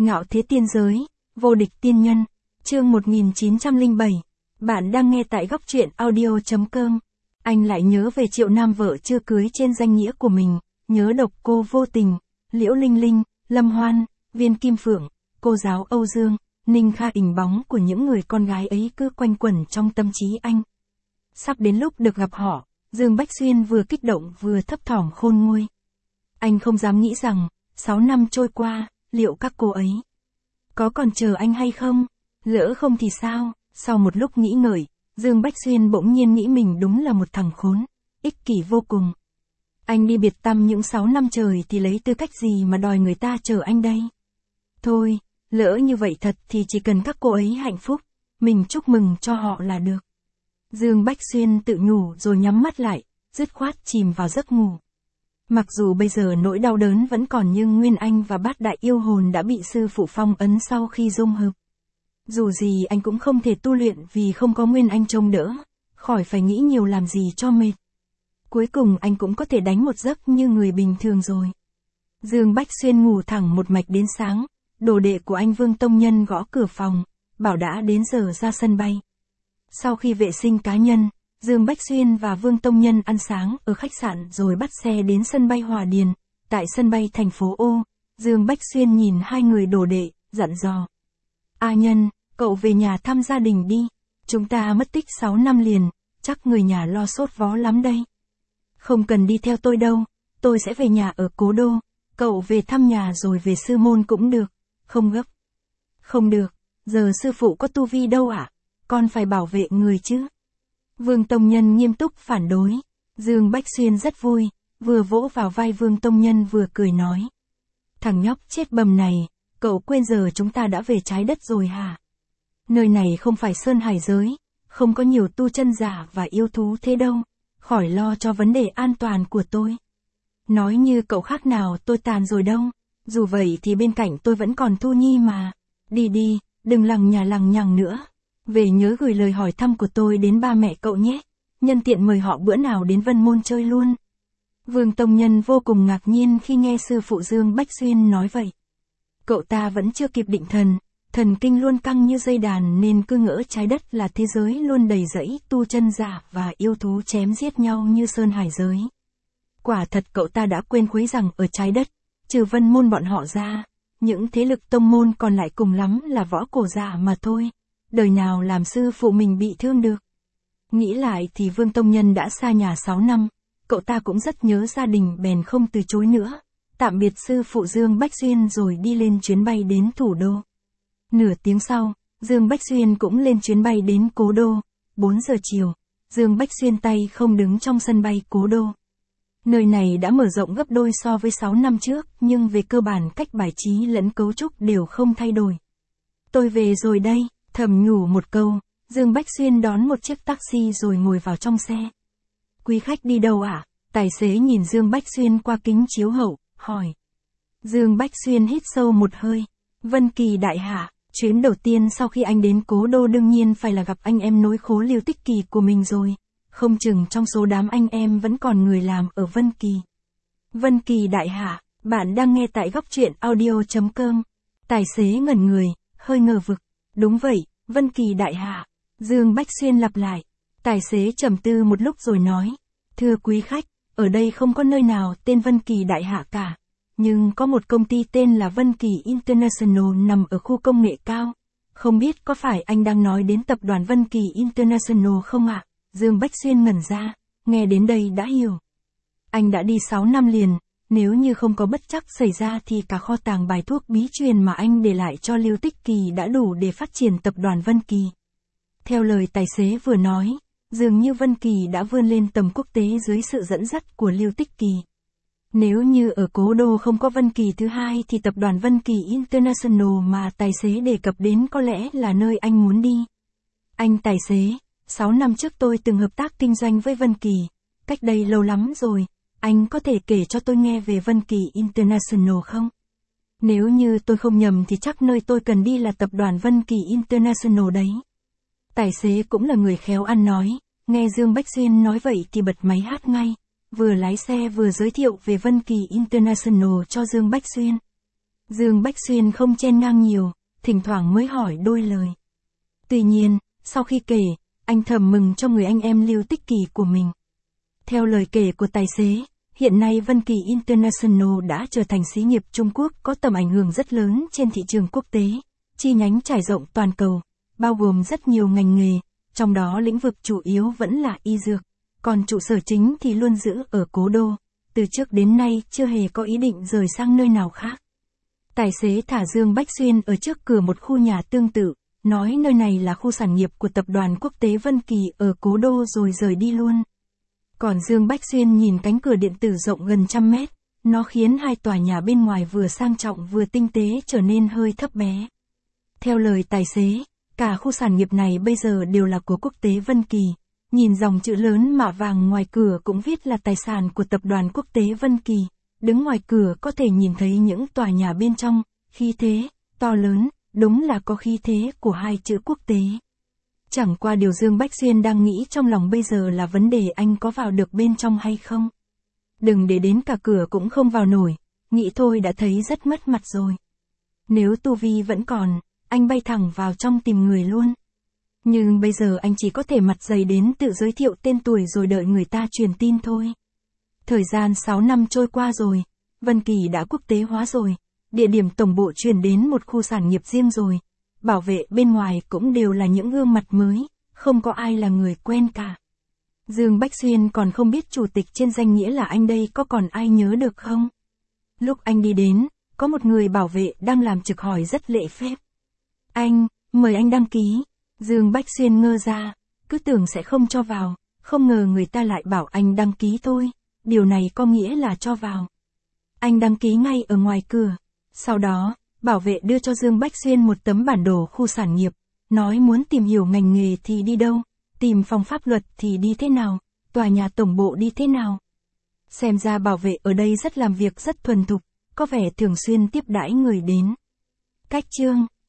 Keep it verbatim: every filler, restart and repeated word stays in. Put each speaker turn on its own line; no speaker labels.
Ngạo thế tiên giới, vô địch tiên nhân, chương một nghìn chín trăm lẻ bảy. Bạn đang nghe tại góc truyện audio chấm com. Anh lại nhớ về Triệu Nam vợ chưa cưới trên danh nghĩa của mình, nhớ độc cô Vô Tình, Liễu Linh Linh, Lâm Hoan, Viên Kim Phượng, cô giáo Âu Dương, Ninh Kha. Hình bóng của những người con gái ấy cứ quanh quẩn trong tâm trí anh. Sắp đến lúc được gặp họ, Dương Bách Xuyên vừa kích động vừa thấp thỏm khôn nguôi. Anh không dám nghĩ rằng, sáu năm trôi qua, liệu các cô ấy có còn chờ anh hay không? Lỡ không thì sao? Sau một lúc nghĩ ngợi, Dương Bách Xuyên bỗng nhiên nghĩ mình đúng là một thằng khốn, ích kỷ vô cùng. Anh đi biệt tăm những sáu năm trời thì lấy tư cách gì mà đòi người ta chờ anh đây? Thôi, lỡ như vậy thật thì chỉ cần các cô ấy hạnh phúc, mình chúc mừng cho họ là được. Dương Bách Xuyên tự nhủ rồi nhắm mắt lại, dứt khoát chìm vào giấc ngủ. Mặc dù bây giờ nỗi đau đớn vẫn còn nhưng Nguyên Anh và Bát Đại Yêu Hồn đã bị sư phụ phong ấn sau khi dung hợp. Dù gì anh cũng không thể tu luyện vì không có Nguyên Anh trông đỡ, khỏi phải nghĩ nhiều làm gì cho mệt. Cuối cùng anh cũng có thể đánh một giấc như người bình thường rồi. Dương Bách Xuyên ngủ thẳng một mạch đến sáng, đồ đệ của anh Vương Tông Nhân gõ cửa phòng, bảo đã đến giờ ra sân bay. Sau khi vệ sinh cá nhân, Dương Bách Xuyên và Vương Tông Nhân ăn sáng ở khách sạn rồi bắt xe đến sân bay Hòa Điền. Tại sân bay thành phố O, Dương Bách Xuyên nhìn hai người đồ đệ, dặn dò. A Nhân, cậu về nhà thăm gia đình đi. Chúng ta mất tích sáu năm liền, chắc người nhà lo sốt vó lắm đây. Không cần đi theo tôi đâu, tôi sẽ về nhà ở Cố Đô. Cậu về thăm nhà rồi về sư môn cũng được, không gấp. Không được, giờ sư phụ có tu vi đâu ạ, con phải bảo vệ người chứ. Vương Tông Nhân nghiêm túc phản đối. Dương Bách Xuyên rất vui, vừa vỗ vào vai Vương Tông Nhân vừa cười nói. Thằng nhóc chết bầm này, cậu quên giờ chúng ta đã về trái đất rồi hả? Nơi này không phải sơn hải giới, không có nhiều tu chân giả và yêu thú thế đâu, khỏi lo cho vấn đề an toàn của tôi. Nói như cậu khác nào tôi tàn rồi đâu, dù vậy thì bên cạnh tôi vẫn còn Thu Nhi mà. Đi đi, đừng lằng nhà lằng nhằng nữa. Về nhớ gửi lời hỏi thăm của tôi đến ba mẹ cậu nhé, nhân tiện mời họ bữa nào đến Vân Môn chơi luôn. Vương Tông Nhân vô cùng ngạc nhiên khi nghe sư phụ Dương Bách Xuyên nói vậy. Cậu ta vẫn chưa kịp định thần, thần kinh luôn căng như dây đàn nên cứ ngỡ trái đất là thế giới luôn đầy rẫy tu chân giả và yêu thú chém giết nhau như sơn hải giới. Quả thật cậu ta đã quên khuấy rằng ở trái đất, trừ Vân Môn bọn họ ra, những thế lực tông môn còn lại cùng lắm là võ cổ giả mà thôi. Đời nào làm sư phụ mình bị thương được. Nghĩ lại thì Vương Tông Nhân đã xa nhà sáu năm, cậu ta cũng rất nhớ gia đình bèn không từ chối nữa. Tạm biệt sư phụ Dương Bách Xuyên rồi đi lên chuyến bay đến thủ đô. Nửa tiếng sau, Dương Bách Xuyên cũng lên chuyến bay đến Cố Đô. bốn giờ chiều, Dương Bách Xuyên tay không đứng trong sân bay Cố Đô. Nơi này đã mở rộng gấp đôi so với sáu năm trước, nhưng về cơ bản cách bài trí lẫn cấu trúc đều không thay đổi. Tôi về rồi đây. Thầm nhủ một câu, Dương Bách Xuyên đón một chiếc taxi rồi ngồi vào trong xe. Quý khách đi đâu ạ? À? Tài xế nhìn Dương Bách Xuyên qua kính chiếu hậu, hỏi. Dương Bách Xuyên hít sâu một hơi. Vân Kỳ đại hạ, chuyến đầu tiên sau khi anh đến Cố Đô đương nhiên phải là gặp anh em nối khố Liêu Tích Kỳ của mình rồi. Không chừng trong số đám anh em vẫn còn người làm ở Vân Kỳ. Vân Kỳ đại hạ, bạn đang nghe tại góc truyện audio chấm com. Tài xế ngẩn người, hơi ngờ vực. Đúng vậy, Vân Kỳ đại hạ. Dương Bách Xuyên lặp lại. Tài xế trầm tư một lúc rồi nói. Thưa quý khách, ở đây không có nơi nào tên Vân Kỳ đại hạ cả. Nhưng có một công ty tên là Vân Kỳ International nằm ở khu công nghệ cao. Không biết có phải anh đang nói đến tập đoàn Vân Kỳ International không ạ? Dương Bách Xuyên ngẩn ra, nghe đến đây đã hiểu. Anh đã đi sáu năm liền. Nếu như không có bất trắc xảy ra thì cả kho tàng bài thuốc bí truyền mà anh để lại cho Liêu Tích Kỳ đã đủ để phát triển tập đoàn Vân Kỳ. Theo lời tài xế vừa nói, dường như Vân Kỳ đã vươn lên tầm quốc tế dưới sự dẫn dắt của Liêu Tích Kỳ. Nếu như ở Cố Đô không có Vân Kỳ thứ hai thì tập đoàn Vân Kỳ International mà tài xế đề cập đến có lẽ là nơi anh muốn đi. Anh tài xế, sáu năm trước tôi từng hợp tác kinh doanh với Vân Kỳ, cách đây lâu lắm rồi. Anh có thể kể cho tôi nghe về Vân Kỳ International không? Nếu như tôi không nhầm thì chắc nơi tôi cần đi là tập đoàn Vân Kỳ International đấy. Tài xế cũng là người khéo ăn nói, nghe Dương Bách Xuyên nói vậy thì bật máy hát ngay, vừa lái xe vừa giới thiệu về Vân Kỳ International cho Dương Bách Xuyên. Dương Bách Xuyên không chen ngang nhiều, thỉnh thoảng mới hỏi đôi lời. Tuy nhiên, sau khi kể, anh thầm mừng cho người anh em Lưu Tích Kỳ của mình. Theo lời kể của tài xế, hiện nay Vân Kỳ International đã trở thành xí nghiệp Trung Quốc có tầm ảnh hưởng rất lớn trên thị trường quốc tế, chi nhánh trải rộng toàn cầu, bao gồm rất nhiều ngành nghề, trong đó lĩnh vực chủ yếu vẫn là y dược, còn trụ sở chính thì luôn giữ ở Cố Đô, từ trước đến nay chưa hề có ý định rời sang nơi nào khác. Tài xế thả Dương Bách Xuyên ở trước cửa một khu nhà tương tự, nói nơi này là khu sản nghiệp của tập đoàn quốc tế Vân Kỳ ở Cố Đô rồi rời đi luôn. Còn Dương Bách Xuyên nhìn cánh cửa điện tử rộng gần trăm mét, nó khiến hai tòa nhà bên ngoài vừa sang trọng vừa tinh tế trở nên hơi thấp bé. Theo lời tài xế, cả khu sản nghiệp này bây giờ đều là của quốc tế Vân Kỳ, nhìn dòng chữ lớn mạ vàng ngoài cửa cũng viết là tài sản của tập đoàn quốc tế Vân Kỳ, đứng ngoài cửa có thể nhìn thấy những tòa nhà bên trong, khí thế, to lớn, đúng là có khí thế của hai chữ quốc tế. Chẳng qua điều Dương Bách Xuyên đang nghĩ trong lòng bây giờ là vấn đề anh có vào được bên trong hay không. Đừng để đến cả cửa cũng không vào nổi, nghĩ thôi đã thấy rất mất mặt rồi. Nếu tu vi vẫn còn, anh bay thẳng vào trong tìm người luôn. Nhưng bây giờ anh chỉ có thể mặt dày đến tự giới thiệu tên tuổi rồi đợi người ta truyền tin thôi. Thời gian sáu năm trôi qua rồi, Vân Kỳ đã quốc tế hóa rồi, địa điểm tổng bộ chuyển đến một khu sản nghiệp riêng rồi. Bảo vệ bên ngoài cũng đều là những gương mặt mới, không có ai là người quen cả. Dương Bách Xuyên còn không biết chủ tịch trên danh nghĩa là anh đây có còn ai nhớ được không? Lúc anh đi đến, có một người bảo vệ đang làm trực hỏi rất lễ phép. Anh, mời anh đăng ký. Dương Bách Xuyên ngơ ra, cứ tưởng sẽ không cho vào, không ngờ người ta lại bảo anh đăng ký thôi, điều này có nghĩa là cho vào. Anh đăng ký ngay ở ngoài cửa, sau đó, bảo vệ đưa cho Dương Bách Xuyên một tấm bản đồ khu sản nghiệp, nói muốn tìm hiểu ngành nghề thì đi đâu, tìm phòng pháp luật thì đi thế nào, tòa nhà tổng bộ đi thế nào. Xem ra bảo vệ ở đây rất làm việc rất thuần thục, có vẻ thường xuyên tiếp đãi người đến. Cách chương